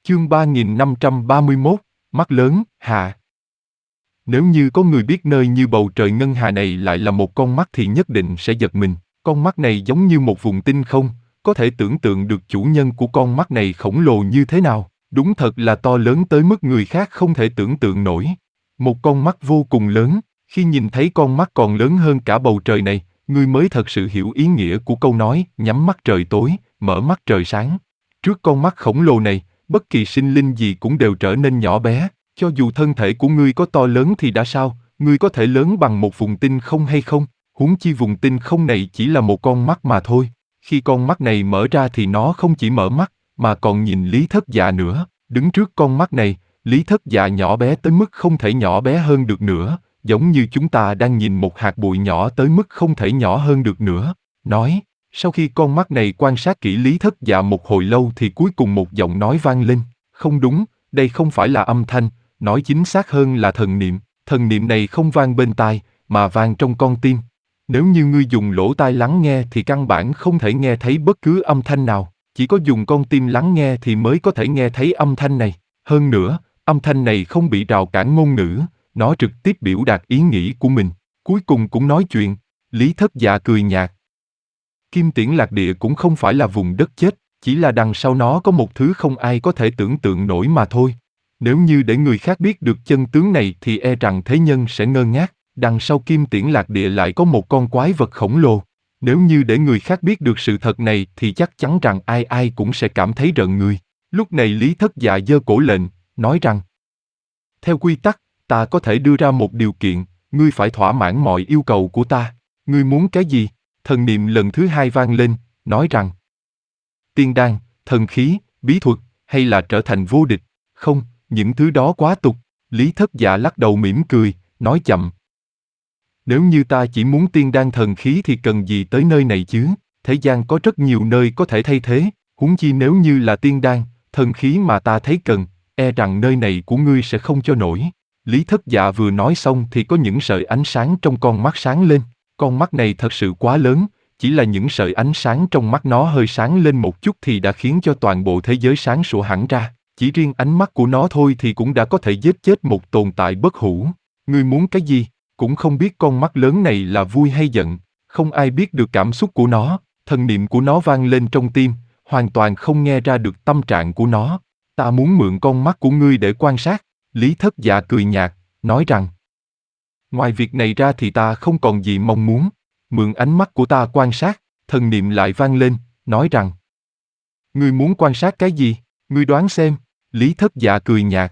Chương 3531, mắt lớn, hạ. Nếu như có người biết nơi như bầu trời ngân hà này lại là một con mắt thì nhất định sẽ giật mình. Con mắt này giống như một vùng tinh không, có thể tưởng tượng được chủ nhân của con mắt này khổng lồ như thế nào. Đúng thật là to lớn tới mức người khác không thể tưởng tượng nổi. Một con mắt vô cùng lớn, khi nhìn thấy con mắt còn lớn hơn cả bầu trời này, ngươi mới thật sự hiểu ý nghĩa của câu nói nhắm mắt trời tối, mở mắt trời sáng. Trước con mắt khổng lồ này, bất kỳ sinh linh gì cũng đều trở nên nhỏ bé. Cho dù thân thể của ngươi có to lớn thì đã sao, ngươi có thể lớn bằng một vùng tinh không hay không? Huống chi vùng tinh không này chỉ là một con mắt mà thôi. Khi con mắt này mở ra thì nó không chỉ mở mắt, mà còn nhìn Lý Thất Dạ nữa. Đứng trước con mắt này, Lý Thất Dạ nhỏ bé tới mức không thể nhỏ bé hơn được nữa, giống như chúng ta đang nhìn một hạt bụi nhỏ tới mức không thể nhỏ hơn được nữa. Nói, sau khi con mắt này quan sát kỹ Lý Thất Dạ một hồi lâu thì cuối cùng một giọng nói vang lên. Không đúng, đây không phải là âm thanh, nói chính xác hơn là thần niệm. Thần niệm này không vang bên tai, mà vang trong con tim. Nếu như ngươi dùng lỗ tai lắng nghe thì căn bản không thể nghe thấy bất cứ âm thanh nào. Chỉ có dùng con tim lắng nghe thì mới có thể nghe thấy âm thanh này. Hơn nữa, âm thanh này không bị rào cản ngôn ngữ, nó trực tiếp biểu đạt ý nghĩ của mình. Cuối cùng cũng nói chuyện. Lý Thất Dạ cười nhạt. Kim Tiễn Lạc Địa cũng không phải là vùng đất chết, chỉ là đằng sau nó có một thứ không ai có thể tưởng tượng nổi mà thôi. Nếu như để người khác biết được chân tướng này thì e rằng thế nhân sẽ ngơ ngác. Đằng sau Kim Tiễn Lạc Địa lại có một con quái vật khổng lồ. Nếu như để người khác biết được sự thật này thì chắc chắn rằng ai ai cũng sẽ cảm thấy rợn người. Lúc này Lý Thất Dạ giơ cổ lên, nói rằng: theo quy tắc, ta có thể đưa ra một điều kiện, ngươi phải thỏa mãn mọi yêu cầu của ta. Ngươi muốn cái gì? Thần niệm lần thứ hai vang lên, nói rằng: tiên đan, thần khí, bí thuật, hay là trở thành vô địch? Không, những thứ đó quá tục. Lý Thất Dạ lắc đầu mỉm cười, nói chậm: nếu như ta chỉ muốn tiên đan thần khí thì cần gì tới nơi này chứ? Thế gian có rất nhiều nơi có thể thay thế, huống chi nếu như là tiên đan, thần khí mà ta thấy cần, e rằng nơi này của ngươi sẽ không cho nổi. Lý Thất Dạ vừa nói xong thì có những sợi ánh sáng trong con mắt sáng lên. Con mắt này thật sự quá lớn, chỉ là những sợi ánh sáng trong mắt nó hơi sáng lên một chút thì đã khiến cho toàn bộ thế giới sáng sủa hẳn ra. Chỉ riêng ánh mắt của nó thôi thì cũng đã có thể giết chết một tồn tại bất hủ. Ngươi muốn cái gì? Cũng không biết con mắt lớn này là vui hay giận. Không ai biết được cảm xúc của nó. Thần niệm của nó vang lên trong tim, hoàn toàn không nghe ra được tâm trạng của nó. Ta muốn mượn con mắt của ngươi để quan sát. Lý Thất Dạ cười nhạt, nói rằng: ngoài việc này ra thì ta không còn gì mong muốn. Mượn ánh mắt của ta quan sát. Thần niệm lại vang lên, nói rằng: ngươi muốn quan sát cái gì? Ngươi đoán xem. Lý Thất Dạ cười nhạt: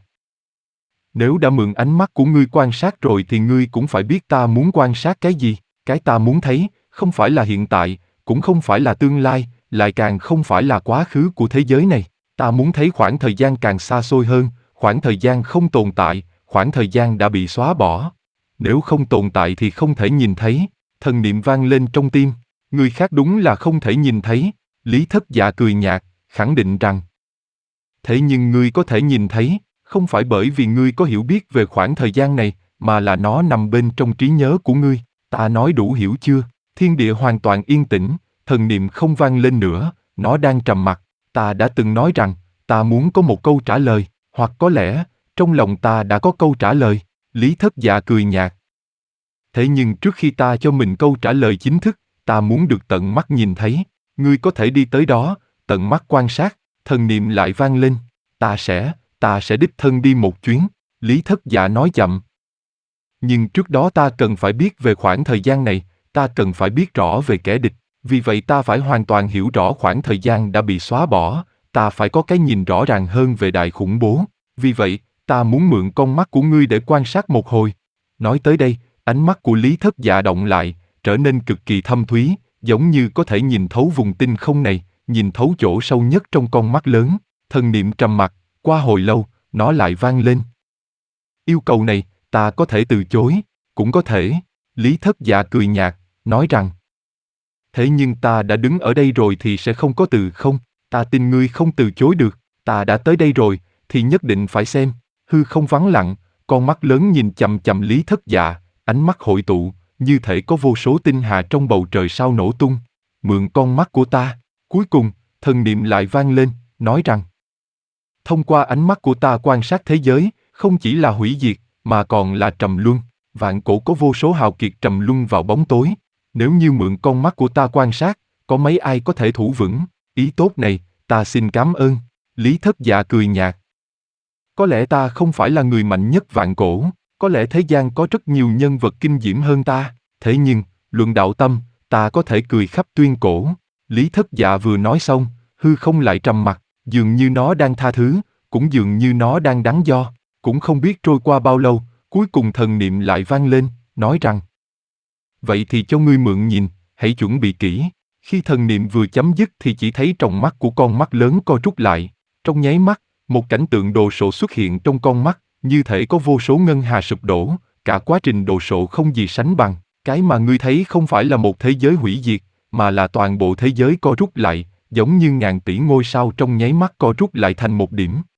nếu đã mượn ánh mắt của ngươi quan sát rồi thì ngươi cũng phải biết ta muốn quan sát cái gì. Cái ta muốn thấy, không phải là hiện tại, cũng không phải là tương lai, lại càng không phải là quá khứ của thế giới này. Ta muốn thấy khoảng thời gian càng xa xôi hơn, khoảng thời gian không tồn tại, khoảng thời gian đã bị xóa bỏ. Nếu không tồn tại thì không thể nhìn thấy. Thần niệm vang lên trong tim. Người khác đúng là không thể nhìn thấy. Lý Thất Dạ cười nhạt, khẳng định rằng: thế nhưng ngươi có thể nhìn thấy, không phải bởi vì ngươi có hiểu biết về khoảng thời gian này, mà là nó nằm bên trong trí nhớ của ngươi. Ta nói đủ hiểu chưa? Thiên địa hoàn toàn yên tĩnh, thần niệm không vang lên nữa, nó đang trầm mặc. Ta đã từng nói rằng, ta muốn có một câu trả lời, hoặc có lẽ, trong lòng ta đã có câu trả lời. Lý Thất Dạ cười nhạt. Thế nhưng trước khi ta cho mình câu trả lời chính thức, ta muốn được tận mắt nhìn thấy. Ngươi có thể đi tới đó, tận mắt quan sát. Thần niệm lại vang lên. Ta sẽ đích thân đi một chuyến. Lý Thất Dạ nói chậm. Nhưng trước đó ta cần phải biết về khoảng thời gian này, ta cần phải biết rõ về kẻ địch. Vì vậy ta phải hoàn toàn hiểu rõ khoảng thời gian đã bị xóa bỏ, ta phải có cái nhìn rõ ràng hơn về đại khủng bố. Vì vậy, ta muốn mượn con mắt của ngươi để quan sát một hồi. Nói tới đây, ánh mắt của Lý Thất Dạ động lại, trở nên cực kỳ thâm thúy, giống như có thể nhìn thấu vùng tinh không này, nhìn thấu chỗ sâu nhất trong con mắt lớn. Thần niệm trầm mặc, qua hồi lâu, nó lại vang lên. Yêu cầu này, ta có thể từ chối, cũng có thể. Lý Thất Dạ cười nhạt, nói rằng: thế nhưng ta đã đứng ở đây rồi thì sẽ không có từ không. Ta tin ngươi không từ chối được. Ta đã tới đây rồi, thì nhất định phải xem. Hư không vắng lặng, con mắt lớn nhìn chằm chằm Lý Thất Dạ, ánh mắt hội tụ, như thể có vô số tinh hà trong bầu trời sao nổ tung. Mượn con mắt của ta. Cuối cùng, thần niệm lại vang lên, nói rằng: Thông qua ánh mắt của ta quan sát thế giới, không chỉ là hủy diệt, mà còn là trầm luân. Vạn cổ có vô số hào kiệt trầm luân vào bóng tối. Nếu như mượn con mắt của ta quan sát, có mấy ai có thể thủ vững? Ý tốt này, ta xin cảm ơn. Lý Thất Dạ cười nhạt. Có lẽ ta không phải là người mạnh nhất vạn cổ, có lẽ thế gian có rất nhiều nhân vật kinh diễm hơn ta, thế nhưng, luận đạo tâm, ta có thể cười khắp tuyên cổ. Lý Thất Dạ vừa nói xong, hư không lại trầm mặc, dường như nó đang tha thứ, cũng dường như nó đang đắn đo. Cũng không biết trôi qua bao lâu, cuối cùng thần niệm lại vang lên, nói rằng: vậy thì cho ngươi mượn nhìn, hãy chuẩn bị kỹ. Khi thần niệm vừa chấm dứt thì chỉ thấy trong mắt của con mắt lớn co rút lại. Trong nháy mắt, một cảnh tượng đồ sộ xuất hiện trong con mắt, như thể có vô số ngân hà sụp đổ, cả quá trình đồ sộ không gì sánh bằng. Cái mà ngươi thấy không phải là một thế giới hủy diệt, mà là toàn bộ thế giới co rút lại, giống như ngàn tỷ ngôi sao trong nháy mắt co rút lại thành một điểm.